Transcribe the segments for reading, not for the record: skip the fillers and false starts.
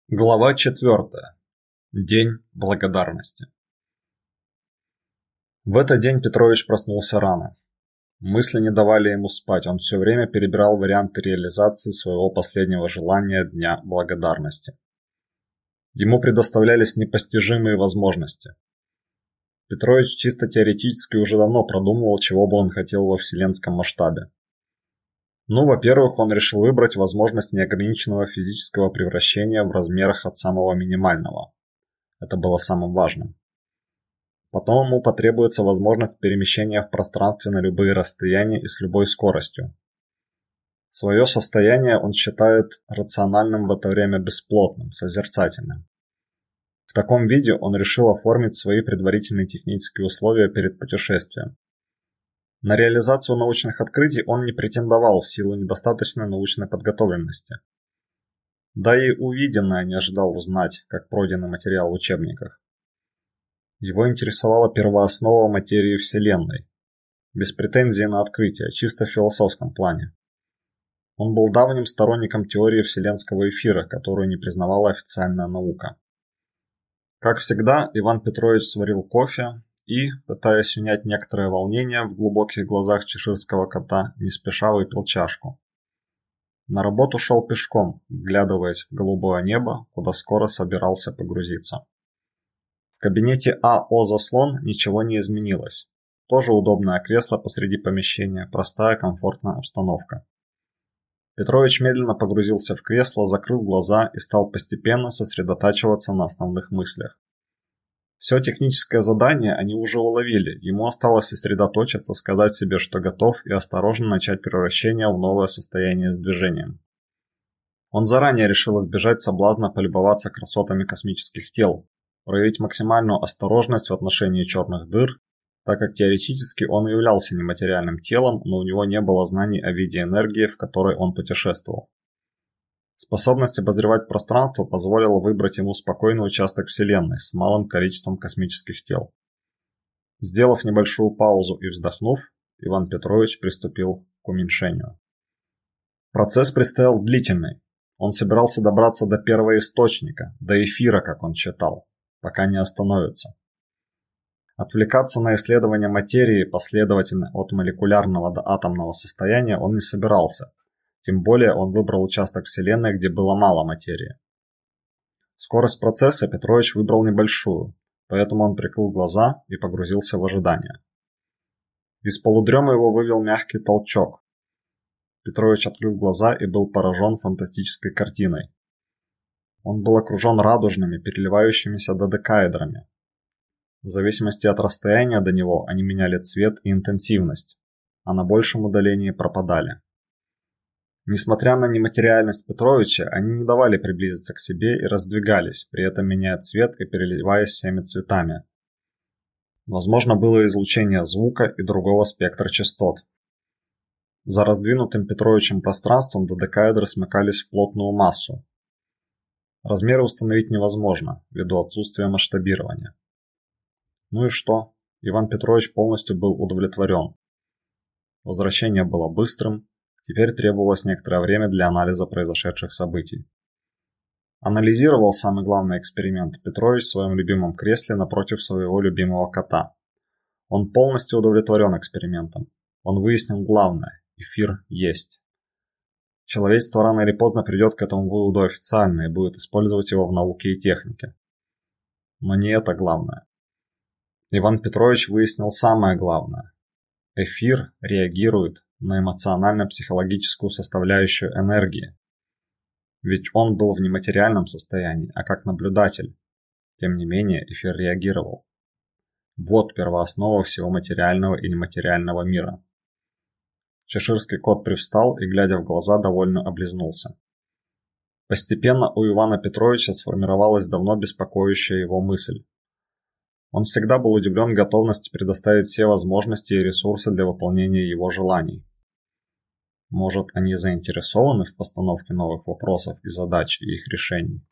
Глава 4. День благодарности. В этот день Петрович проснулся рано. Мысли не давали ему спать, он все время перебирал варианты реализации своего последнего желания Дня благодарности. Ему предоставлялись непостижимые возможности. Петрович чисто теоретически уже давно продумывал, чего бы он хотел во вселенском масштабе. Во-первых, он решил выбрать возможность неограниченного физического превращения в размерах от самого минимального. Это было самым важным. Потом ему потребуется возможность перемещения в пространстве на любые расстояния и с любой скоростью. Свое состояние он считает рациональным в это время бесплотным, созерцательным. В таком виде он решил оформить свои предварительные технические условия перед путешествием. На реализацию научных открытий он не претендовал в силу недостаточной научной подготовленности. Да и увиденное не ожидал узнать, как пройденный материал в учебниках. Его интересовала первооснова материи Вселенной, без претензий на открытие, чисто в философском плане. Он был давним сторонником теории вселенского эфира, которую не признавала официальная наука. Как всегда, Иван Петрович сварил кофе и, пытаясь унять некоторое волнение в глубоких глазах чеширского кота, не спеша выпил чашку. На работу шел пешком, вглядываясь в голубое небо, куда скоро собирался погрузиться. В кабинете А.О. Заслон ничего не изменилось. Тоже удобное кресло посреди помещения, простая комфортная обстановка. Петрович медленно погрузился в кресло, закрыл глаза и стал постепенно сосредотачиваться на основных мыслях. Все техническое задание они уже уловили, ему осталось сосредоточиться, сказать себе, что готов, и осторожно начать превращение в новое состояние с движением. Он заранее решил избежать соблазна полюбоваться красотами космических тел, проявить максимальную осторожность в отношении черных дыр, так как теоретически он являлся нематериальным телом, но у него не было знаний о виде энергии, в которой он путешествовал. Способность обозревать пространство позволила выбрать ему спокойный участок Вселенной с малым количеством космических тел. Сделав небольшую паузу и вздохнув, Иван Петрович приступил к уменьшению. Процесс предстоял длительный. Он собирался добраться до первоисточника, до эфира, как он считал, пока не остановится. Отвлекаться на исследование материи последовательно от молекулярного до атомного состояния он не собирался. Тем более он выбрал участок Вселенной, где было мало материи. Скорость процесса Петрович выбрал небольшую, поэтому он прикрыл глаза и погрузился в ожидание. Из полудрема его вывел мягкий толчок. Петрович открыл глаза и был поражен фантастической картиной. Он был окружен радужными, переливающимися додекаэдрами. В зависимости от расстояния до него они меняли цвет и интенсивность, а на большем удалении пропадали. Несмотря на нематериальность Петровича, они не давали приблизиться к себе и раздвигались, при этом меняя цвет и переливаясь всеми цветами. Возможно было излучение звука и другого спектра частот. За раздвинутым Петровичем пространством додекаэдры смыкались в плотную массу. Размеры установить невозможно, ввиду отсутствия масштабирования. Ну и что? Иван Петрович полностью был удовлетворен. Возвращение было быстрым. Теперь требовалось некоторое время для анализа произошедших событий. Анализировал самый главный эксперимент Петрович в своем любимом кресле напротив своего любимого кота. Он полностью удовлетворен экспериментом. Он выяснил главное – эфир есть. Человечество рано или поздно придет к этому выводу официально и будет использовать его в науке и технике. Но не это главное. Иван Петрович выяснил самое главное. Эфир реагирует на эмоционально-психологическую составляющую энергии. Ведь он был в нематериальном состоянии, а как наблюдатель. Тем не менее, эфир реагировал. Вот первооснова всего материального и нематериального мира. Чеширский кот привстал и, глядя в глаза, довольно облизнулся. Постепенно у Ивана Петровича сформировалась давно беспокоящая его мысль. Он всегда был удивлен готовности предоставить все возможности и ресурсы для выполнения его желаний. Может, они заинтересованы в постановке новых вопросов и задач и их решений?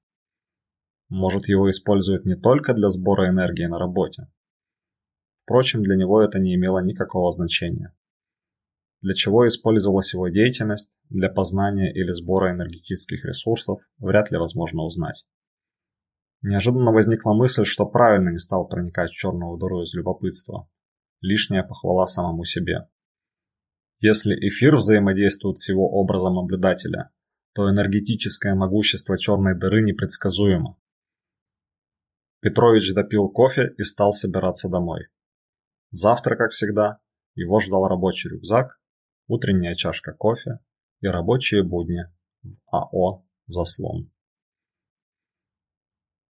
Может, его используют не только для сбора энергии на работе? Впрочем, для него это не имело никакого значения. Для чего использовалась его деятельность, для познания или сбора энергетических ресурсов, вряд ли возможно узнать. Неожиданно возникла мысль, что правильно не стал проникать в черную дыру из любопытства. Лишняя похвала самому себе. Если эфир взаимодействует с его образом наблюдателя, то энергетическое могущество черной дыры непредсказуемо. Петрович допил кофе и стал собираться домой. Завтра, как всегда, его ждал рабочий рюкзак, утренняя чашка кофе и рабочие будни в АО «Заслон».